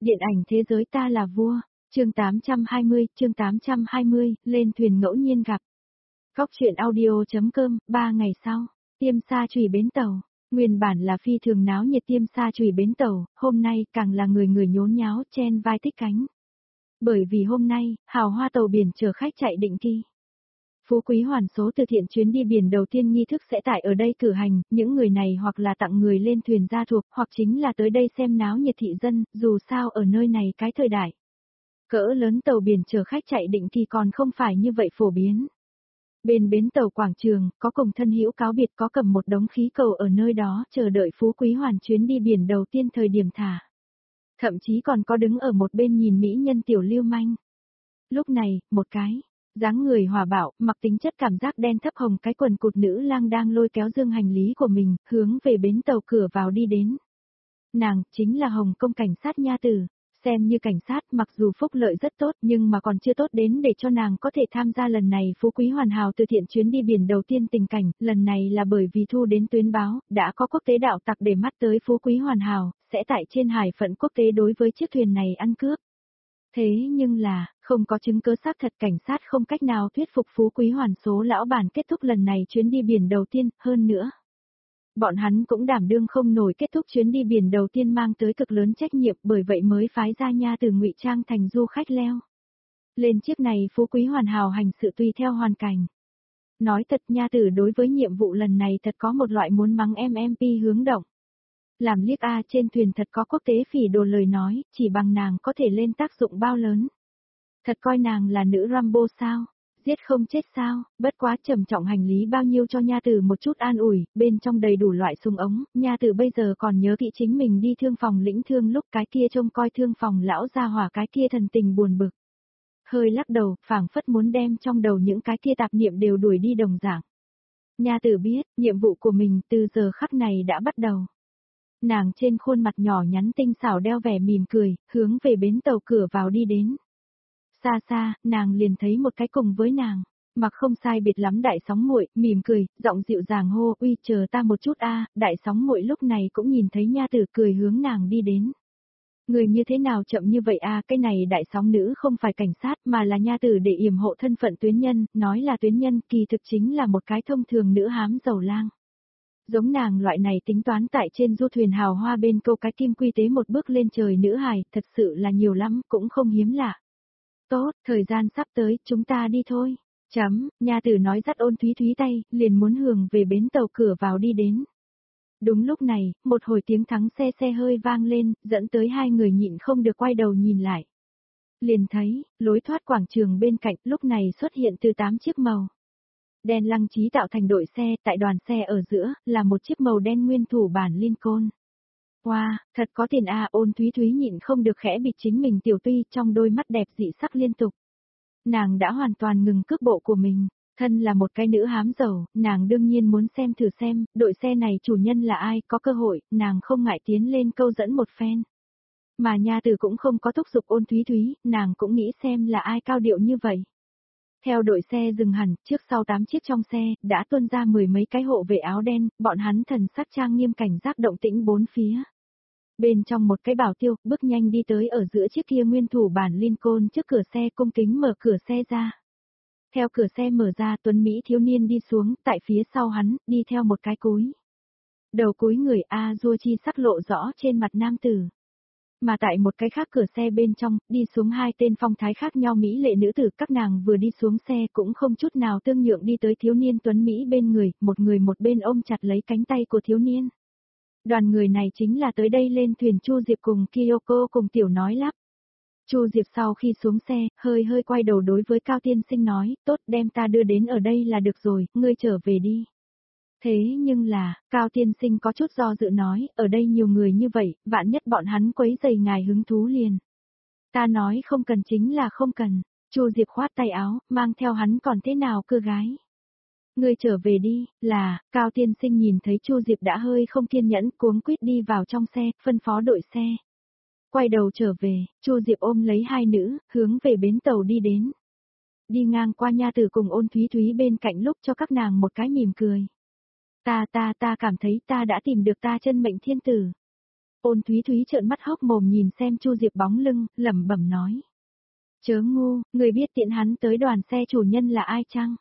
Điện ảnh thế giới ta là vua, chương 820, lên thuyền ngẫu nhiên gặp. Cóc truyện audio.com, 3 ngày sau, Tiêm Sa Chùy bến tàu. Nguyên bản là phi thường náo nhiệt Tiêm Sa Chùy bến tàu, hôm nay càng là người người nhốn nháo chen vai tích cánh. Bởi vì hôm nay, hào hoa tàu biển chở khách chạy định kỳ. Phú Quý hoàn số từ thiện chuyến đi biển đầu tiên nghi thức sẽ tại ở đây cử hành, những người này hoặc là tặng người lên thuyền gia thuộc, hoặc chính là tới đây xem náo nhiệt thị dân, dù sao ở nơi này cái thời đại. Cỡ lớn tàu biển chở khách chạy định kỳ còn không phải như vậy phổ biến. Bên bến tàu quảng trường, có cùng thân hữu cáo biệt có cầm một đống khí cầu ở nơi đó chờ đợi Phú Quý hoàn chuyến đi biển đầu tiên thời điểm thả. Thậm chí còn có đứng ở một bên nhìn mỹ nhân tiểu lưu manh. Lúc này, một cái dáng người hòa bạo, mặc tính chất cảm giác đen thấp hồng cái quần cụt nữ lang đang lôi kéo dương hành lý của mình, hướng về bến tàu cửa vào đi đến. Nàng, chính là Hồng Công cảnh sát nha tử. Xem như cảnh sát mặc dù phúc lợi rất tốt nhưng mà còn chưa tốt đến để cho nàng có thể tham gia lần này Phú Quý hoàn hảo từ thiện chuyến đi biển đầu tiên tình cảnh, lần này là bởi vì thu đến tuyến báo, đã có quốc tế đạo tặc để mắt tới Phú Quý hoàn hảo, sẽ tại trên hải phận quốc tế đối với chiếc thuyền này ăn cướp. Thế nhưng là, không có chứng cứ xác thật cảnh sát không cách nào thuyết phục Phú Quý hoàn số lão bản kết thúc lần này chuyến đi biển đầu tiên, hơn nữa. Bọn hắn cũng đảm đương không nổi kết thúc chuyến đi biển đầu tiên mang tới cực lớn trách nhiệm bởi vậy mới phái ra nha từ ngụy trang thành du khách leo. Lên chiếc này Phú Quý hoàn hảo hành sự tùy theo hoàn cảnh. Nói thật nha tử đối với nhiệm vụ lần này thật có một loại muốn mắng MMP hướng động. Làm liếc A trên thuyền thật có quốc tế phỉ đồ lời nói, chỉ bằng nàng có thể lên tác dụng bao lớn. Thật coi nàng là nữ Rambo sao? Giết không chết sao, bất quá trầm trọng hành lý bao nhiêu cho nha tử một chút an ủi, bên trong đầy đủ loại súng ống, nha tử bây giờ còn nhớ kỹ chính mình đi thương phòng lĩnh thương lúc cái kia trông coi thương phòng lão ra hỏa cái kia thần tình buồn bực. Hơi lắc đầu, phảng phất muốn đem trong đầu những cái kia tạp niệm đều đuổi đi đồng dạng. Nha tử biết, nhiệm vụ của mình từ giờ khắc này đã bắt đầu. Nàng trên khuôn mặt nhỏ nhắn tinh xảo đeo vẻ mỉm cười, hướng về bến tàu cửa vào đi đến. Xa xa, nàng liền thấy một cái cùng với nàng, mặc không sai biệt lắm đại sóng muội, mỉm cười, giọng dịu dàng hô, uy chờ ta một chút a. Đại sóng muội lúc này cũng nhìn thấy nha tử cười hướng nàng đi đến. Người như thế nào chậm như vậy a? Cái này đại sóng nữ không phải cảnh sát mà là nha tử để yểm hộ thân phận tuyến nhân, nói là tuyến nhân kỳ thực chính là một cái thông thường nữ hám giàu lang. Giống nàng loại này tính toán tại trên du thuyền hào hoa bên câu cái kim quy tế một bước lên trời nữ hài, thật sự là nhiều lắm, cũng không hiếm lạ. Tốt, thời gian sắp tới, chúng ta đi thôi. Nha tử nói dắt Ôn Thúy Thúy tay, liền muốn hướng về bến tàu cửa vào đi đến. Đúng lúc này, một hồi tiếng thắng xe hơi vang lên, dẫn tới hai người nhịn không được quay đầu nhìn lại. Liền thấy, lối thoát quảng trường bên cạnh lúc này xuất hiện từ 8 chiếc màu đen lăng trí tạo thành đội xe, tại đoàn xe ở giữa, là một chiếc màu đen nguyên thủ bản Lincoln. Wow, thật có tiền a. Ôn Thúy Thúy nhịn không được khẽ bịt chính mình tiểu tuy trong đôi mắt đẹp dị sắc liên tục. Nàng đã hoàn toàn ngừng cước bộ của mình, thân là một cái nữ hám giàu, nàng đương nhiên muốn xem thử xem, đội xe này chủ nhân là ai, có cơ hội, nàng không ngại tiến lên câu dẫn một phen. Mà nha tử cũng không có thúc giục Ôn Thúy Thúy, nàng cũng nghĩ xem là ai cao điệu như vậy. Theo đội xe dừng hẳn, trước sau 8 chiếc trong xe, đã tuôn ra 10 mấy cái hộ vệ áo đen, bọn hắn thần sắc trang nghiêm cảnh giác động tĩnh bốn phía. Bên trong một cái bảo tiêu, bước nhanh đi tới ở giữa chiếc kia nguyên thủ bản Lincoln trước cửa xe cung kính mở cửa xe ra. Theo cửa xe mở ra tuấn Mỹ thiếu niên đi xuống, tại phía sau hắn, đi theo một cái cúi. Đầu cúi người A-dua chi sắc lộ rõ trên mặt nam tử. Mà tại một cái khác cửa xe bên trong, đi xuống hai tên phong thái khác nhau mỹ lệ nữ tử, các nàng vừa đi xuống xe cũng không chút nào tương nhượng đi tới thiếu niên tuấn Mỹ bên người một bên ôm chặt lấy cánh tay của thiếu niên. Đoàn người này chính là tới đây lên thuyền Chu Diệp cùng Kyoko cùng tiểu nói lắp. Chu Diệp sau khi xuống xe, hơi quay đầu đối với Cao Tiên Sinh nói, tốt đem ta đưa đến ở đây là được rồi, ngươi trở về đi. Thế nhưng là, Cao Tiên Sinh có chút do dự nói, ở đây nhiều người như vậy, vạn nhất bọn hắn quấy rầy ngài hứng thú liền. Ta nói không cần chính là không cần, Chu Diệp khoát tay áo, mang theo hắn còn thế nào cơ gái. Ngươi trở về đi, Cao Tiên Sinh nhìn thấy Chu Diệp đã hơi không kiên nhẫn cuống quýt đi vào trong xe, phân phó đội xe. Quay đầu trở về, Chu Diệp ôm lấy hai nữ, hướng về bến tàu đi đến. Đi ngang qua nha tử cùng Ôn Thúy Thúy bên cạnh lúc cho các nàng một cái mỉm cười. Ta cảm thấy ta đã tìm được ta chân mệnh thiên tử. Ôn Thúy Thúy trợn mắt hốc mồm nhìn xem Chu Diệp bóng lưng, lẩm bẩm nói. Chớ ngu, người biết tiện hắn tới đoàn xe chủ nhân là ai chăng?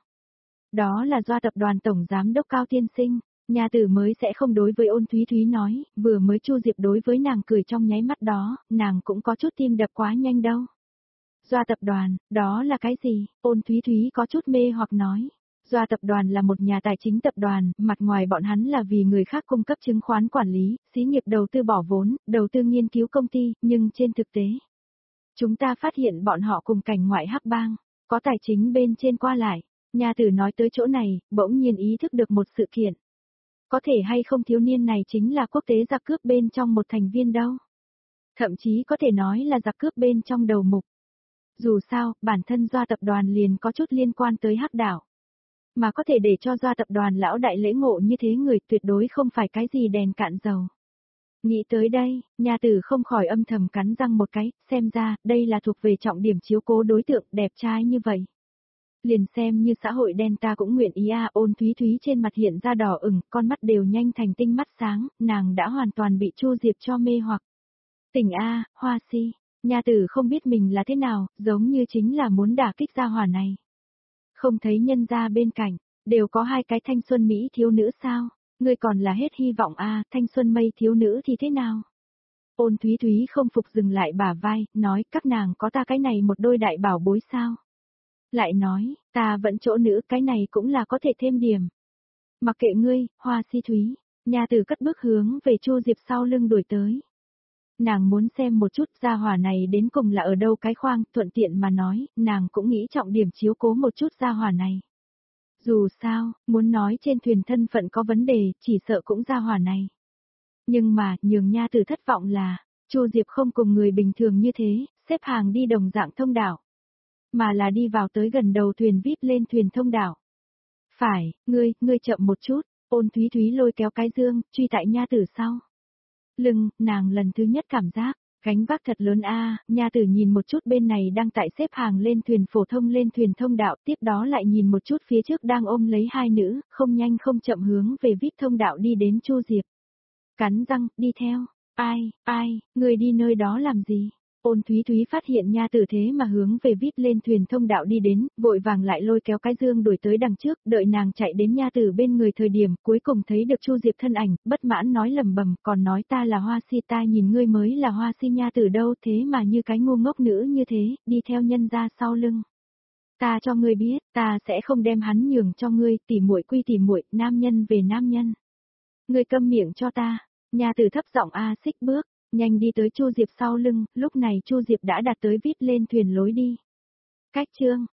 Đó là do tập đoàn tổng giám đốc Cao Tiên Sinh. Nhà tử mới sẽ không đối với Ôn Thúy Thúy nói, vừa mới Chu Diệp đối với nàng cười trong nháy mắt đó, nàng cũng có chút tim đập quá nhanh đâu. Doa tập đoàn, đó là cái gì? Ôn Thúy Thúy có chút mê hoặc nói. Doa tập đoàn là một nhà tài chính tập đoàn, mặt ngoài bọn hắn là vì người khác cung cấp chứng khoán quản lý, xí nghiệp đầu tư bỏ vốn, đầu tư nghiên cứu công ty, nhưng trên thực tế, chúng ta phát hiện bọn họ cùng cảnh ngoại hắc bang, có tài chính bên trên qua lại. Nhà tử nói tới chỗ này, bỗng nhiên ý thức được một sự kiện. Có thể hay không thiếu niên này chính là quốc tế giặc cướp bên trong một thành viên đâu. Thậm chí có thể nói là giặc cướp bên trong đầu mục. Dù sao, bản thân Doa tập đoàn liền có chút liên quan tới hắc đảo. Mà có thể để cho Doa tập đoàn lão đại lễ ngộ như thế người tuyệt đối không phải cái gì đèn cạn dầu. Nghĩ tới đây, nhà tử không khỏi âm thầm cắn răng một cái, xem ra, đây là thuộc về trọng điểm chiếu cố đối tượng đẹp trai như vậy. Liền xem như xã hội đen ta cũng nguyện ý Ôn Thúy Thúy trên mặt hiện ra đỏ ửng, con mắt đều nhanh thành tinh mắt sáng, nàng đã hoàn toàn bị Chu Diệp cho mê hoặc. Tỉnh Hoa Si, nhà tử không biết mình là thế nào, giống như chính là muốn đả kích gia hỏa này. Không thấy nhân gia bên cạnh, đều có hai cái thanh xuân Mỹ thiếu nữ sao, ngươi còn là hết hy vọng thanh xuân mây thiếu nữ thì thế nào? Ôn Thúy Thúy không phục dừng lại bả vai, nói các nàng có ta cái này một đôi đại bảo bối sao? Lại nói, ta vẫn chỗ nữ cái này cũng là có thể thêm điểm. Mặc kệ ngươi, Hoa Si Thúy, nhà tử cất bước hướng về Chu Diệp sau lưng đuổi tới. Nàng muốn xem một chút gia hỏa này đến cùng là ở đâu cái khoang, thuận tiện mà nói, nàng cũng nghĩ trọng điểm chiếu cố một chút gia hỏa này. Dù sao, muốn nói trên thuyền thân phận có vấn đề, chỉ sợ cũng gia hỏa này. Nhưng mà, nhường nha tử thất vọng là, Chu Diệp không cùng người bình thường như thế, xếp hàng đi đồng dạng thông đạo. Mà là đi vào tới gần đầu thuyền VIP lên thuyền thông đạo. Phải, ngươi chậm một chút, Ôn Thúy Thúy lôi kéo cái dương, truy tại nha tử sau. Lưng, nàng lần thứ nhất cảm giác, gánh vác thật lớn nha tử nhìn một chút bên này đang tại xếp hàng lên thuyền phổ thông lên thuyền thông đạo, tiếp đó lại nhìn một chút phía trước đang ôm lấy hai nữ, không nhanh không chậm hướng về VIP thông đạo đi đến Chu Diệp. Cắn răng, đi theo, người đi nơi đó làm gì? Ôn Thúy Thúy phát hiện nha tử thế mà hướng về VIP lên thuyền thông đạo đi đến, vội vàng lại lôi kéo cái dương đuổi tới đằng trước, đợi nàng chạy đến nha tử bên người thời điểm, cuối cùng thấy được Chu Diệp thân ảnh, bất mãn nói lầm bầm, còn nói ta là Hoa Si, ta nhìn ngươi mới là Hoa Si nha tử đâu, thế mà như cái ngu ngốc nữ như thế, đi theo nhân ra sau lưng. Ta cho ngươi biết, ta sẽ không đem hắn nhường cho ngươi, tỉ muội quy tỉ muội, nam nhân về nam nhân. Ngươi câm miệng cho ta. Nha tử thấp giọng xích bước, nhanh đi tới Chu Diệp sau lưng, lúc này Chu Diệp đã đạt tới VIP lên thuyền lối đi. Cách chương